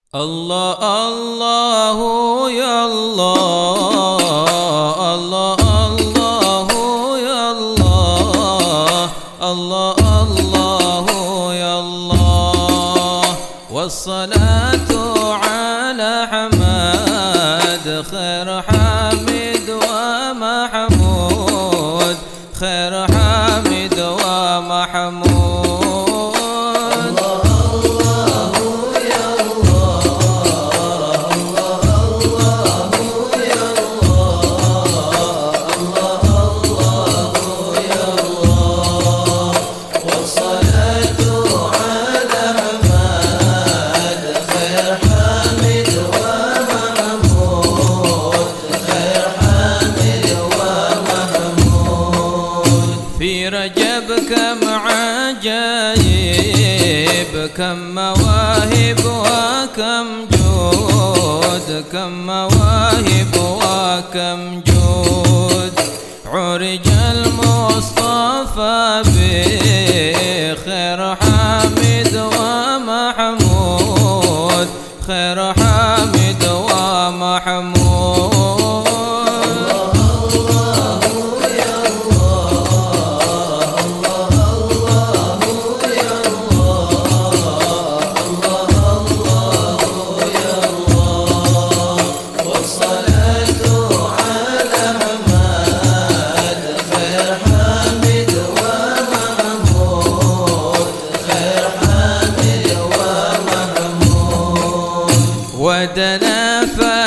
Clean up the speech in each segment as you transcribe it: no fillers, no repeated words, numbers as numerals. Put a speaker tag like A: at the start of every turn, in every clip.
A: الله الله يا الله، الله الله يا الله، الله الله يا الله. والصلاة على حماد خير حامد ومحمود، خير حامد ومحمود. في رجب كم عجايب، كم مواهب وكم جود، كم مواهب وكم جود. عرج المصطفى بخير حامد ومحمود، خير حامد ومحمود. ودنا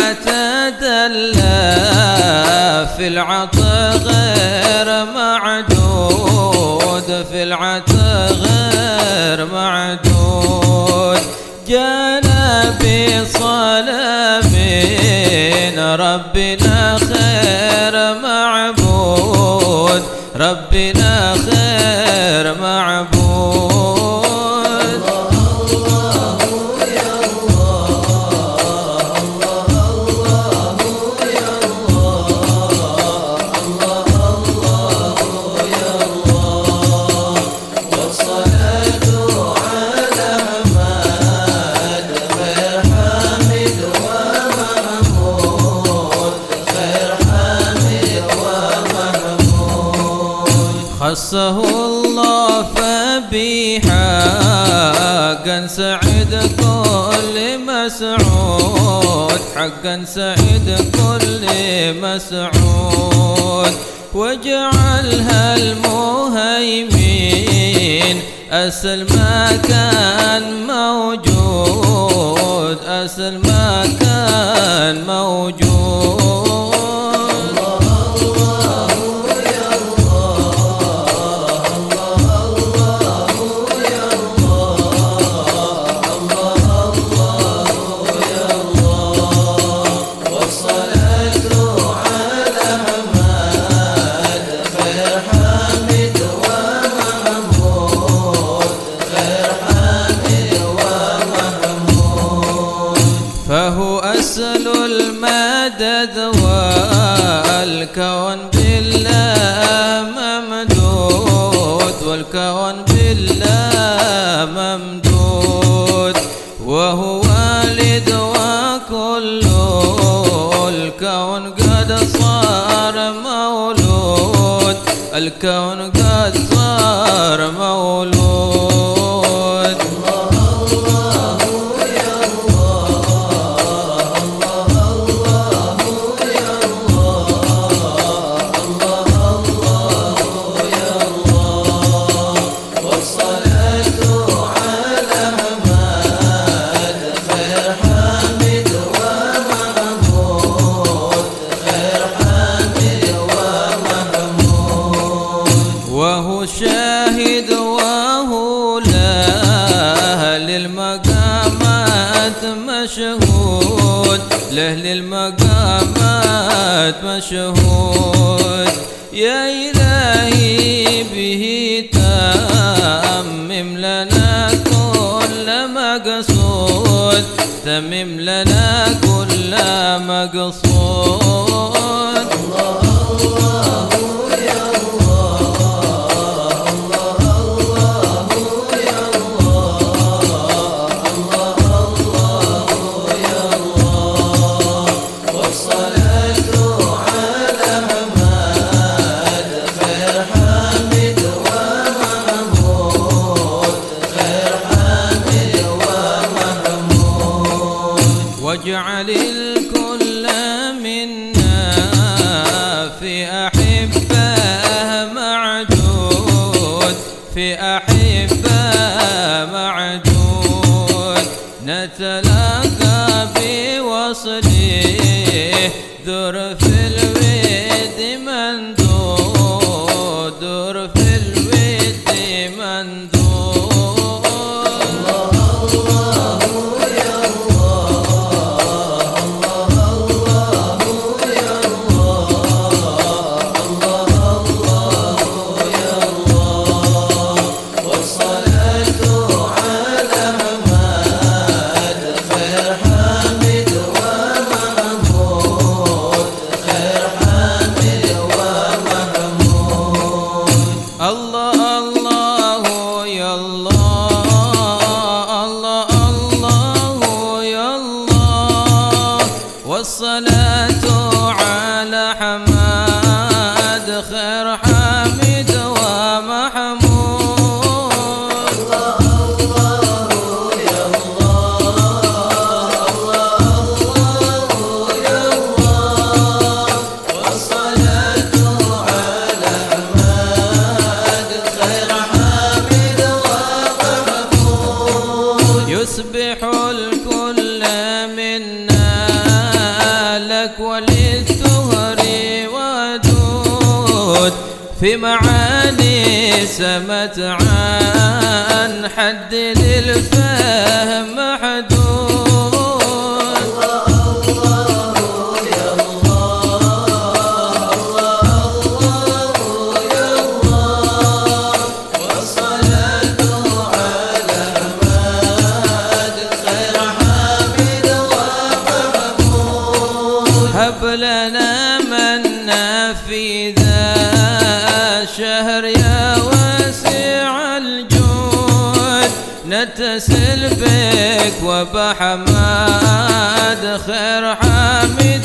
A: فتدلى في العطا غير معدود، في العطا غير معدود. جانا بصلاه ربنا خير معبود، ربنا خير معبود. خصه الله فبحقا سعد كل مسعود، حقا سعد كل مسعود. واجعلها المهيمين أسل ما كان موجود، أسل ما كان موجود. فهو أسل المدد والكون بالله ممدود، والكون بالله ممدود. وهو والد وكل الكون قد صار مولود، الكون قد صار مولود. وهو شاهد وهو له للمقامات مشهود، له للمقامات مشهود. يا إلهي به تمم لنا كل مقصود، تمم لنا كل مقصود. الله الله يا الله، الله الله يا الله، الله الله واجعل الكل منا في أحبه معدود، في أحبه معدود، نتلاقى بوصله ذر في الود مندود، ذر في الود مندود. والصلاة على حماد خير حامد ومحمود.
B: الله يا الله، الله يا الله، والصلاة على حماد خير حامد ومحمود.
A: يسبح الكل منا لك وللثهر ودود، في معاني سمت عن حد للفهم محدود.
B: الله يا الله، الله يا الله، والصلاة على حماد خير حامد ومحمود.
A: هب لنا منا في ذا الشهر يا واسع الجود، نتسل بك وبحماد خير حامد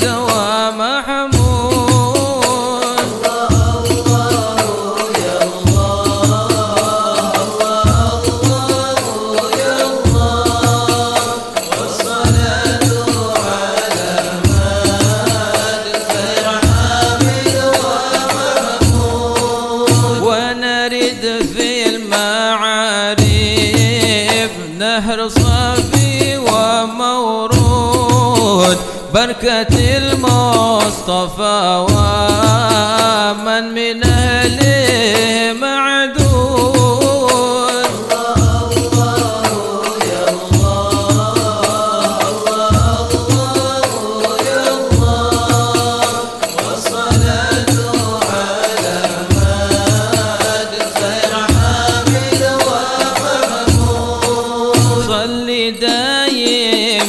A: ومحمود.
B: الله يا الله، الله يا الله، والصلاة على حماد خير حامد ومحمود.
A: ونرد في المعارف نهر صافي ومورود، بركة المصطفى ومن من أهله معدود.
B: الله يا الله، الله يا الله، والصلاة على حماد خير حامد ومحمود.
A: صل دايم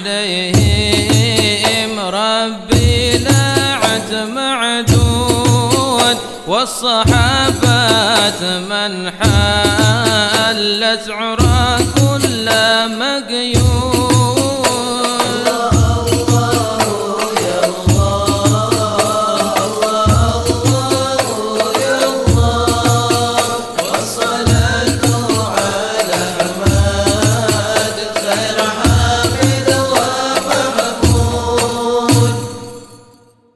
A: عليهم ربي لا عد معدود، والصحابات من حلت عرى كل مقيود.